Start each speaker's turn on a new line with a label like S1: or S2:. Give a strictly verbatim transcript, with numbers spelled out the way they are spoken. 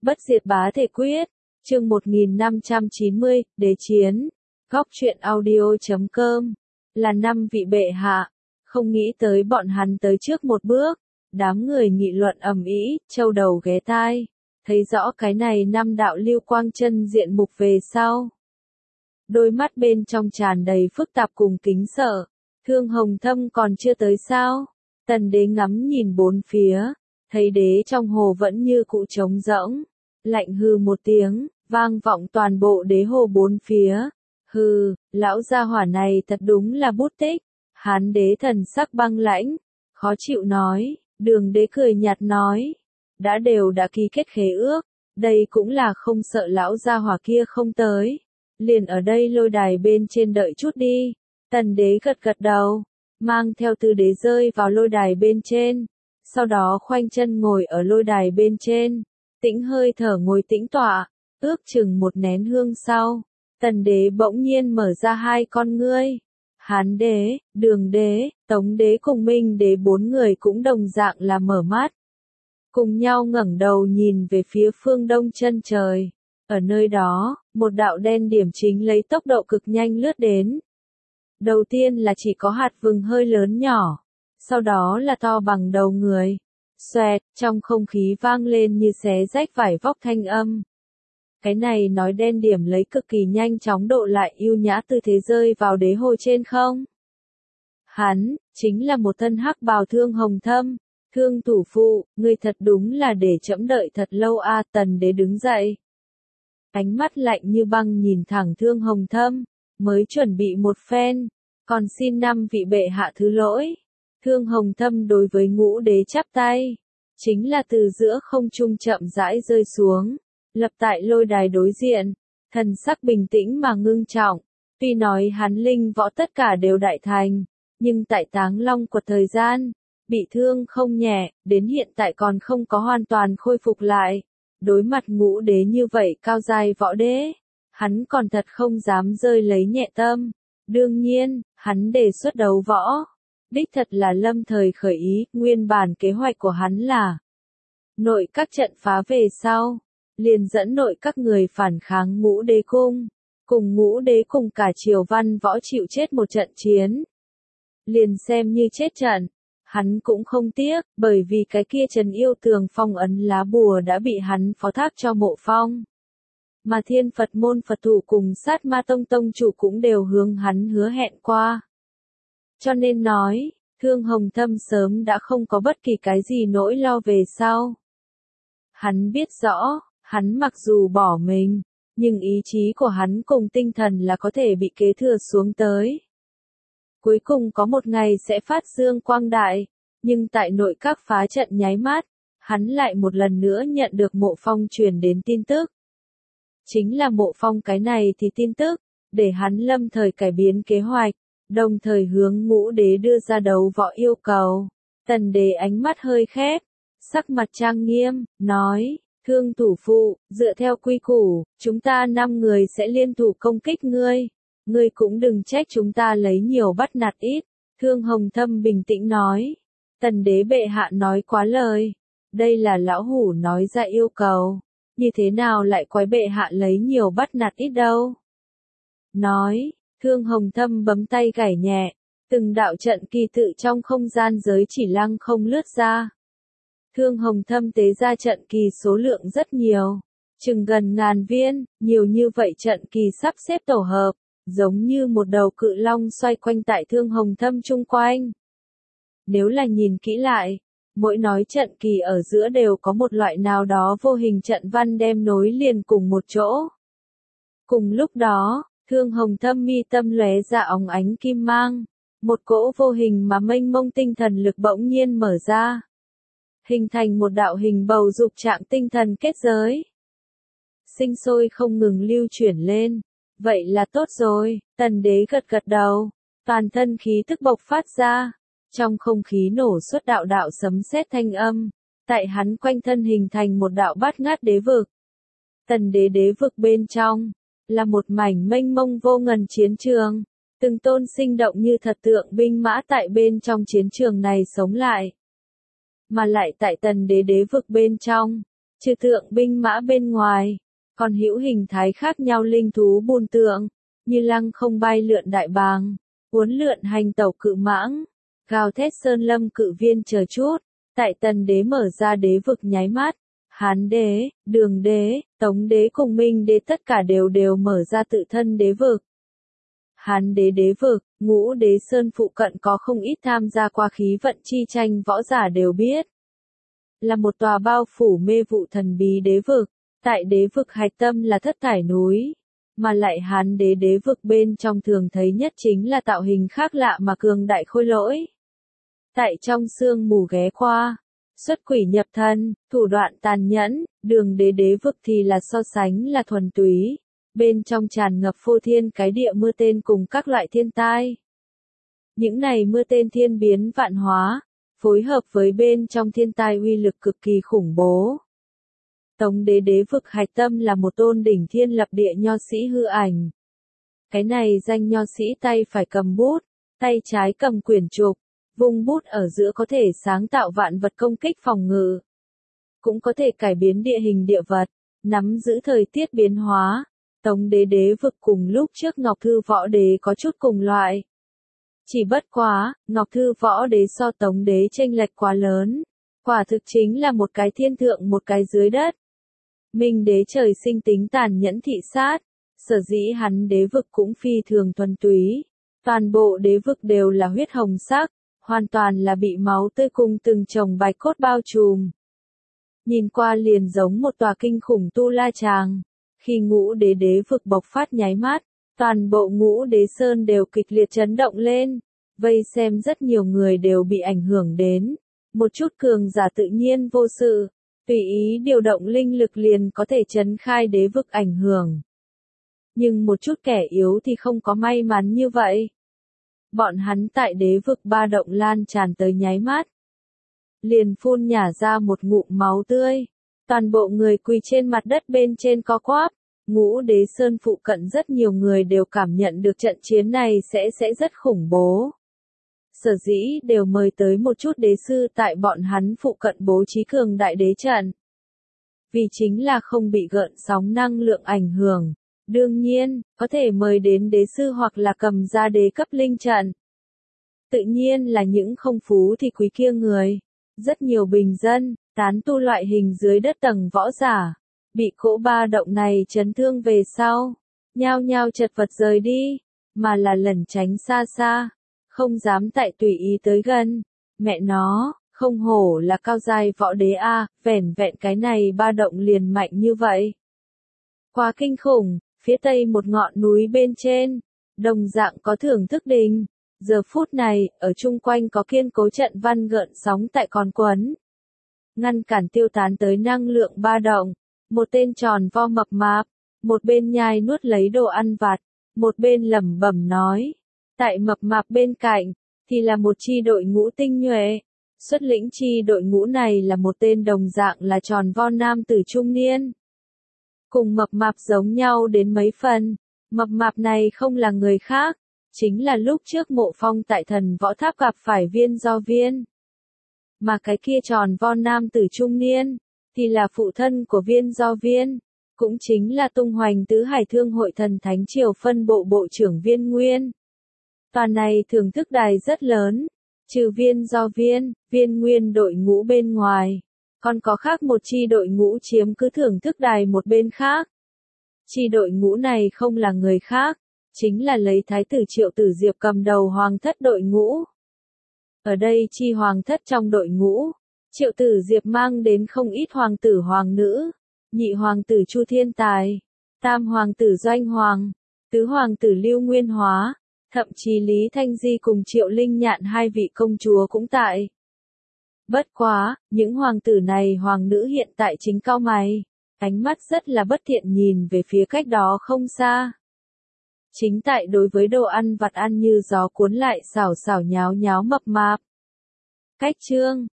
S1: Bất diệt bá thể quyết, chương một nghìn năm trăm chín mươi, đế chiến, góc truyện audio chấm com, là năm vị bệ hạ, không nghĩ tới bọn hắn tới trước một bước, đám người nghị luận ầm ĩ, châu đầu ghé tai, thấy rõ cái này năm đạo lưu quang chân diện mục về sau. Đôi mắt bên trong tràn đầy phức tạp cùng kính sợ, Thương Hồng Thâm còn chưa tới sao? Tần đế ngắm nhìn bốn phía, thấy đế trong hồ vẫn như cụ trống rỗng, lạnh hừ một tiếng, vang vọng toàn bộ đế hồ bốn phía. Hừ, lão gia hỏa này thật đúng là bút tích. Hán đế thần sắc băng lãnh, khó chịu nói, Đường đế cười nhạt nói, đã đều đã ký kết khế ước, đây cũng là không sợ lão gia hỏa kia không tới, liền ở đây lôi đài bên trên đợi chút đi. Tần đế gật gật đầu, mang theo tư đế rơi vào lôi đài bên trên, sau đó khoanh chân ngồi ở lôi đài bên trên, tĩnh hơi thở ngồi tĩnh tọa, ước chừng một nén hương sau, tần đế bỗng nhiên mở ra hai con ngươi. Hán đế, Đường đế, Tống đế cùng Minh đế bốn người cũng đồng dạng là mở mắt, cùng nhau ngẩng đầu nhìn về phía phương đông chân trời. Ở nơi đó, một đạo đen điểm chính lấy tốc độ cực nhanh lướt đến. Đầu tiên là chỉ có hạt vừng hơi lớn nhỏ, sau đó là to bằng đầu người. Xoẹt, trong không khí vang lên như xé rách vải vóc thanh âm. Cái này nói đen điểm lấy cực kỳ nhanh chóng độ lại ưu nhã tư thế rơi vào đế hồ trên không. Hắn, chính là một thân hắc bào Thương Hồng Thâm. Thương thủ phụ, ngươi thật đúng là để chậm đợi thật lâu a. À, tần đế đứng dậy. Ánh mắt lạnh như băng nhìn thẳng Thương Hồng Thâm, mới chuẩn bị một phen, còn xin năm vị bệ hạ thứ lỗi. Thương Hồng Thâm đối với ngũ đế chắp tay, chính là từ giữa không trung chậm rãi rơi xuống, lập tại lôi đài đối diện, thần sắc bình tĩnh mà ngưng trọng. Tuy nói hắn linh võ tất cả đều đại thành, nhưng tại Táng Long Quật thời gian, bị thương không nhẹ, đến hiện tại còn không có hoàn toàn khôi phục lại. Đối mặt ngũ đế như vậy cao giai võ đế, hắn còn thật không dám rơi lấy nhẹ tâm. Đương nhiên, hắn đề xuất đấu võ, đích thật là lâm thời khởi ý. Nguyên bản kế hoạch của hắn là nội các trận phá về sau, liền dẫn nội các người phản kháng ngũ đế cung, cùng ngũ đế cùng cả triều văn võ chịu chết một trận chiến. Liền xem như chết trận, hắn cũng không tiếc, bởi vì cái kia Trần Yêu Tường phong ấn lá bùa đã bị hắn phó thác cho Mộ Phong. Mà Thiên Phật môn Phật thủ cùng Sát Ma Tông tông chủ cũng đều hướng hắn hứa hẹn qua. Cho nên nói, Thương Hồng Thâm sớm đã không có bất kỳ cái gì nỗi lo về sau. Hắn biết rõ, hắn mặc dù bỏ mình, nhưng ý chí của hắn cùng tinh thần là có thể bị kế thừa xuống tới. Cuối cùng có một ngày sẽ phát dương quang đại, nhưng tại nội các phá trận nháy mắt, hắn lại một lần nữa nhận được Mộ Phong truyền đến tin tức. Chính là Mộ Phong cái này thì tin tức, để hắn lâm thời cải biến kế hoạch, đồng thời hướng ngũ đế đưa ra đấu võ yêu cầu. Tần đế ánh mắt hơi khép, sắc mặt trang nghiêm, nói, Thương thủ phụ, dựa theo quy củ, chúng ta năm người sẽ liên thủ công kích ngươi. Ngươi cũng đừng trách chúng ta lấy nhiều bắt nạt ít. Thương Hồng Thâm bình tĩnh nói. Tần đế bệ hạ nói quá lời. Đây là lão hủ nói ra yêu cầu. Như thế nào lại quái bệ hạ lấy nhiều bắt nạt ít đâu. Nói, Thương Hồng Thâm bấm tay gảy nhẹ. Từng đạo trận kỳ tự trong không gian giới chỉ lăng không lướt ra. Thương Hồng Thâm tế ra trận kỳ số lượng rất nhiều. Chừng gần ngàn viên, nhiều như vậy trận kỳ sắp xếp tổ hợp. Giống như một đầu cự long xoay quanh tại Thương Hồng Thâm chung quanh. Nếu là nhìn kỹ lại, mỗi nói trận kỳ ở giữa đều có một loại nào đó vô hình trận văn đem nối liền cùng một chỗ. Cùng lúc đó, Thương Hồng Thâm mi tâm lóe ra óng ánh kim mang, một cỗ vô hình mà mênh mông tinh thần lực bỗng nhiên mở ra, hình thành một đạo hình bầu dục trạng tinh thần kết giới, sinh sôi không ngừng lưu chuyển lên. Vậy là tốt rồi, tần đế gật gật đầu, toàn thân khí tức bộc phát ra, trong không khí nổ xuất đạo đạo sấm sét thanh âm, tại hắn quanh thân hình thành một đạo bát ngát đế vực. Tần đế đế vực bên trong, là một mảnh mênh mông vô ngần chiến trường, từng tôn sinh động như thật tượng binh mã tại bên trong chiến trường này sống lại. Mà lại tại tần đế đế vực bên trong, trừ tượng binh mã bên ngoài, còn hữu hình thái khác nhau linh thú bùn tượng, như lăng không bay lượn đại bàng, uốn lượn hành tẩu cự mãng, gào thét sơn lâm cự viên chờ chút. Tại Tần đế mở ra đế vực nháy mắt, Hán đế, Đường đế, Tống đế cùng Minh đế tất cả đều đều mở ra tự thân đế vực. Hán đế đế vực, Ngũ đế sơn phụ cận có không ít tham gia qua khí vận chi tranh võ giả đều biết. Là một tòa bao phủ mê vụ thần bí đế vực, tại đế vực hạch tâm là thất thải núi, mà lại Hán đế đế vực bên trong thường thấy nhất chính là tạo hình khác lạ mà cường đại khôi lỗi. Tại trong sương mù ghé qua, xuất quỷ nhập thân, thủ đoạn tàn nhẫn, Đường đế đế vực thì là so sánh là thuần túy, bên trong tràn ngập phô thiên cái địa mưa tên cùng các loại thiên tai. Những này mưa tên thiên biến vạn hóa, phối hợp với bên trong thiên tai uy lực cực kỳ khủng bố. Tống đế đế vực hạch tâm là một tôn đỉnh thiên lập địa nho sĩ hư ảnh. Cái này danh nho sĩ tay phải cầm bút, tay trái cầm quyển trục, vung bút ở giữa có thể sáng tạo vạn vật công kích phòng ngự. Cũng có thể cải biến địa hình địa vật, nắm giữ thời tiết biến hóa. Tống đế đế vực cùng lúc trước Ngọc Thư Võ Đế có chút cùng loại. Chỉ bất quá, Ngọc Thư Võ Đế so Tống đế chênh lệch quá lớn. Quả thực chính là một cái thiên thượng một cái dưới đất. Minh đế trời sinh tính tàn nhẫn thị sát, sở dĩ hắn đế vực cũng phi thường thuần túy. Toàn bộ đế vực đều là huyết hồng sắc, hoàn toàn là bị máu tươi cùng từng chồng bạch cốt bao trùm. Nhìn qua liền giống một tòa kinh khủng tu la tràng. Khi Ngũ đế đế vực bộc phát nháy mắt, toàn bộ Ngũ đế sơn đều kịch liệt chấn động lên, vây xem rất nhiều người đều bị ảnh hưởng đến. Một chút cường giả tự nhiên vô sự, tùy ý điều động linh lực liền có thể chấn khai đế vực ảnh hưởng. Nhưng một chút kẻ yếu thì không có may mắn như vậy. Bọn hắn tại đế vực ba động lan tràn tới nháy mắt, liền phun nhả ra một ngụm máu tươi. Toàn bộ người quỳ trên mặt đất bên trên co quắp. Ngũ đế sơn phụ cận rất nhiều người đều cảm nhận được trận chiến này sẽ sẽ rất khủng bố. Sở dĩ đều mời tới một chút đế sư tại bọn hắn phụ cận bố trí cường đại đế trận. Vì chính là không bị gợn sóng năng lượng ảnh hưởng. Đương nhiên, có thể mời đến đế sư hoặc là cầm ra đế cấp linh trận. Tự nhiên là những không phú thì quý kia người. Rất nhiều bình dân, tán tu loại hình dưới đất tầng võ giả, bị cỗ ba động này chấn thương về sau, nhao nhao chật vật rời đi, mà là lẩn tránh xa xa, không dám tại tùy ý tới gần. Mẹ nó, không hổ là cao giai võ đế a, vẻn vẹn cái này ba động liền mạnh như vậy. Quá kinh khủng, phía tây một ngọn núi bên trên, đồng dạng có thưởng thức đình. Giờ phút này, ở chung quanh có kiên cố trận văn gợn sóng tại con quấn. Ngăn cản tiêu tán tới năng lượng ba động. Một tên tròn vo mập mạp, một bên nhai nuốt lấy đồ ăn vặt, một bên lẩm bẩm nói. Tại mập mạp bên cạnh, thì là một chi đội ngũ tinh nhuệ. Xuất lĩnh chi đội ngũ này là một tên đồng dạng là tròn vo nam tử trung niên. Cùng mập mạp giống nhau đến mấy phần, mập mạp này không là người khác. Chính là lúc trước Mộ Phong tại Thần Võ Tháp gặp phải Viên Do Viên. Mà cái kia tròn vo nam tử trung niên, thì là phụ thân của Viên Do Viên, cũng chính là tung hoành tứ hải thương hội thần thánh triều phân bộ bộ trưởng Viên Nguyên. Toàn này thưởng thức đài rất lớn, trừ Viên Do Viên, Viên Nguyên đội ngũ bên ngoài, còn có khác một chi đội ngũ chiếm cứ thưởng thức đài một bên khác. Chi đội ngũ này không là người khác, chính là lấy Thái tử Triệu Tử Diệp cầm đầu hoàng thất đội ngũ. Ở đây chi hoàng thất trong đội ngũ, Triệu Tử Diệp mang đến không ít hoàng tử hoàng nữ, nhị hoàng tử Chu Thiên Tài, tam hoàng tử Doanh Hoàng, tứ hoàng tử Lưu Nguyên Hóa, thậm chí Lý Thanh Di cùng Triệu Linh Nhạn hai vị công chúa cũng tại. Bất quá, những hoàng tử này hoàng nữ hiện tại chính cau mày, ánh mắt rất là bất thiện nhìn về phía cách đó không xa. Chính tại đối với đồ ăn vặt ăn như gió cuốn lại xào xào nháo nháo mập mạp. Cách chương